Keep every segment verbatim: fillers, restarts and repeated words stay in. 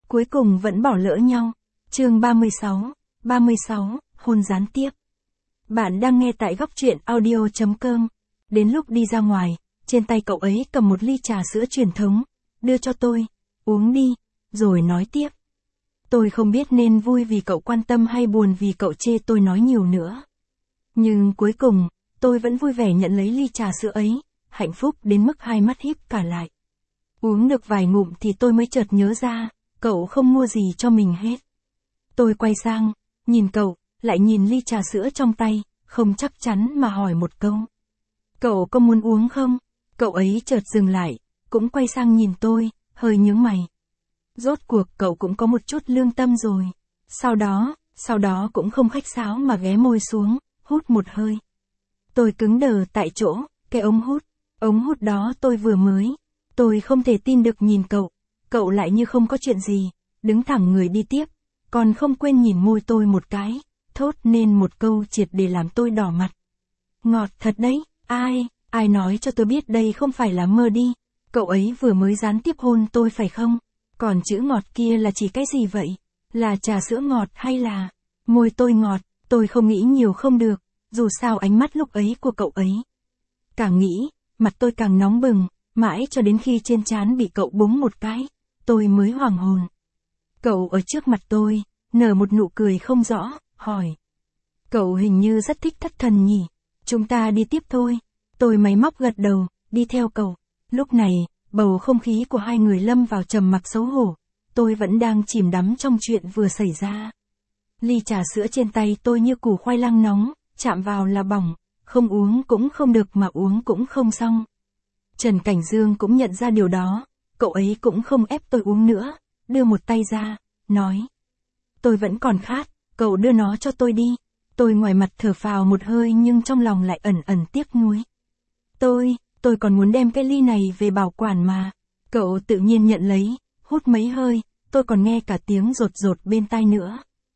cuối cùng vẫn bỏ lỡ nhau. Chương ba mươi sáu, ba mươi sáu, hôn gián tiếp. Bạn đang nghe tại góc truyện audio chấm com. Đến lúc đi ra ngoài, trên tay cậu ấy cầm một ly trà sữa truyền thống, đưa cho tôi, uống đi, rồi nói tiếp. Tôi không biết nên vui vì cậu quan tâm hay buồn vì cậu chê tôi nói nhiều nữa. Nhưng cuối cùng, tôi vẫn vui vẻ nhận lấy ly trà sữa ấy, hạnh phúc đến mức hai mắt híp cả lại. Uống được vài ngụm thì tôi mới chợt nhớ ra, cậu không mua gì cho mình hết. Tôi quay sang, nhìn cậu, lại nhìn ly trà sữa trong tay, không chắc chắn mà hỏi một câu. Cậu có muốn uống không? Cậu ấy chợt dừng lại, cũng quay sang nhìn tôi, hơi nhướng mày. Rốt cuộc cậu cũng có một chút lương tâm rồi. Sau đó, sau đó cũng không khách sáo mà ghé môi xuống, hút một hơi. Tôi cứng đờ tại chỗ, cái ống hút, ống hút đó tôi vừa mới. Tôi không thể tin được nhìn cậu, cậu lại như không có chuyện gì, đứng thẳng người đi tiếp, còn không quên nhìn môi tôi một cái, thốt nên một câu triệt để làm tôi đỏ mặt. Ngọt thật đấy, ai, ai nói cho tôi biết đây không phải là mơ đi, cậu ấy vừa mới gián tiếp hôn tôi phải không? Còn chữ ngọt kia là chỉ cái gì vậy? Là trà sữa ngọt hay là môi tôi ngọt? Tôi không nghĩ nhiều không được, dù sao ánh mắt lúc ấy của cậu ấy. Càng nghĩ, mặt tôi càng nóng bừng, mãi cho đến khi trên trán bị cậu búng một cái, tôi mới hoảng hồn. Cậu ở trước mặt tôi, nở một nụ cười không rõ, hỏi. Cậu hình như rất thích thất thần nhỉ? Chúng ta đi tiếp thôi. Tôi máy móc gật đầu, đi theo cậu. Lúc này, bầu không khí của hai người lâm vào trầm mặc xấu hổ. Tôi vẫn đang chìm đắm trong chuyện vừa xảy ra. Ly trà sữa trên tay tôi như củ khoai lang nóng, chạm vào là bỏng, không uống cũng không được mà uống cũng không xong. Trần Cảnh Dương cũng nhận ra điều đó, cậu ấy cũng không ép tôi uống nữa, đưa một tay ra, nói. Tôi vẫn còn khát, cậu đưa nó cho tôi đi. Tôi ngoài mặt thở phào một hơi nhưng trong lòng lại ẩn ẩn tiếc nuối. Tôi, tôi còn muốn đem cái ly này về bảo quản mà. Cậu tự nhiên nhận lấy, hút mấy hơi, tôi còn nghe cả tiếng rột rột bên tai nữa.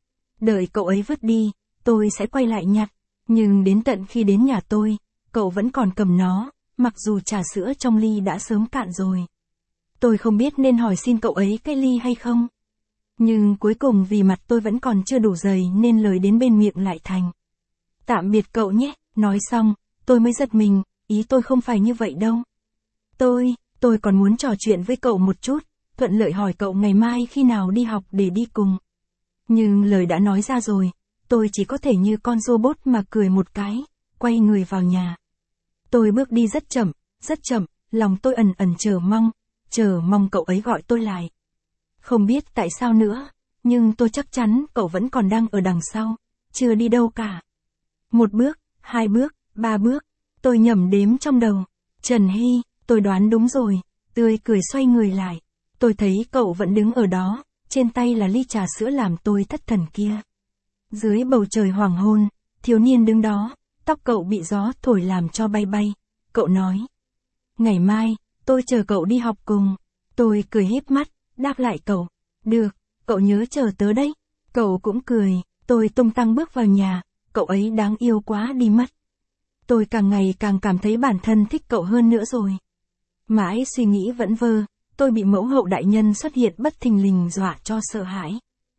Đợi cậu ấy vứt đi, tôi sẽ quay lại nhặt, nhưng đến tận khi đến nhà tôi, cậu vẫn còn cầm nó, mặc dù trà sữa trong ly đã sớm cạn rồi. Tôi không biết nên hỏi xin cậu ấy cái ly hay không. Nhưng cuối cùng vì mặt tôi vẫn còn chưa đủ dày nên lời đến bên miệng lại thành. Tạm biệt cậu nhé, nói xong, tôi mới giật mình, ý tôi không phải như vậy đâu. Tôi, tôi còn muốn trò chuyện với cậu một chút, thuận lợi hỏi cậu ngày mai khi nào đi học để đi cùng. Nhưng lời đã nói ra rồi, tôi chỉ có thể như con robot mà cười một cái, quay người vào nhà. Tôi bước đi rất chậm, rất chậm, lòng tôi ẩn ẩn chờ mong, chờ mong cậu ấy gọi tôi lại. Không biết tại sao nữa, nhưng tôi chắc chắn cậu vẫn còn đang ở đằng sau, chưa đi đâu cả. Một bước, hai bước, ba bước, tôi nhẩm đếm trong đầu. Trần Hy, tôi đoán đúng rồi, tươi cười xoay người lại. Tôi thấy cậu vẫn đứng ở đó, trên tay là ly trà sữa làm tôi thất thần kia. Dưới bầu trời hoàng hôn, thiếu niên đứng đó, tóc cậu bị gió thổi làm cho bay bay. Cậu nói. Ngày mai, tôi chờ cậu đi học cùng. Tôi cười híp mắt, đáp lại cậu. Được, cậu nhớ chờ tớ đấy. Cậu cũng cười, tôi tung tăng bước vào nhà, cậu ấy đáng yêu quá đi mất. Tôi càng ngày càng cảm thấy bản thân thích cậu hơn nữa rồi. Mãi suy nghĩ vẫn vơ, tôi bị mẫu hậu đại nhân xuất hiện bất thình lình dọa cho sợ hãi.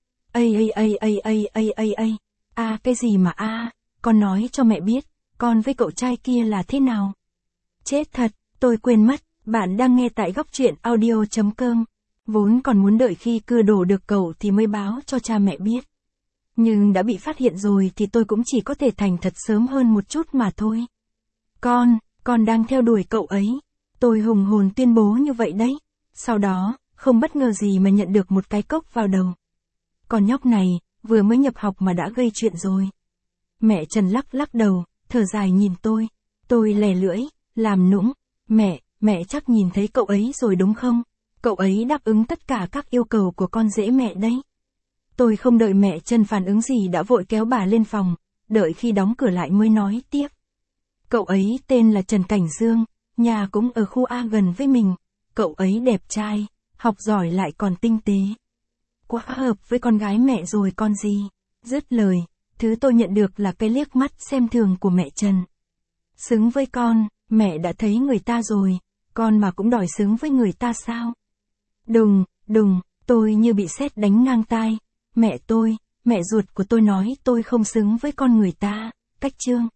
Ây ây ây ây ây ây ây ây, a cái gì mà a, con nói cho mẹ biết, con với cậu trai kia là thế nào? Chết thật, tôi quên mất, bạn đang nghe tại góc truyện audio chấm com. Vốn còn muốn đợi khi cưa đổ được cậu thì mới báo cho cha mẹ biết. Nhưng đã bị phát hiện rồi thì tôi cũng chỉ có thể thành thật sớm hơn một chút mà thôi. Con, con đang theo đuổi cậu ấy. Tôi hùng hồn tuyên bố như vậy đấy. Sau đó, không bất ngờ gì mà nhận được một cái cốc vào đầu. Con nhóc này, vừa mới nhập học mà đã gây chuyện rồi. Mẹ Trần lắc lắc đầu, thở dài nhìn tôi. Tôi lè lưỡi, làm nũng. Mẹ, mẹ chắc nhìn thấy cậu ấy rồi đúng không? Cậu ấy đáp ứng tất cả các yêu cầu của con rể mẹ đấy. Tôi không đợi mẹ Trần phản ứng gì đã vội kéo bà lên phòng, đợi khi đóng cửa lại mới nói tiếp. Cậu ấy tên là Trần Cảnh Dương, nhà cũng ở khu A gần với mình. Cậu ấy đẹp trai, học giỏi lại còn tinh tế. Quá hợp với con gái mẹ rồi con gì. Dứt lời, thứ tôi nhận được là cái liếc mắt xem thường của mẹ Trần. Xứng với con, mẹ đã thấy người ta rồi, con mà cũng đòi xứng với người ta sao? Đùng, đùng, Tôi như bị sét đánh ngang tai. Mẹ tôi, mẹ ruột của tôi nói tôi không xứng với con người ta. Cách chương.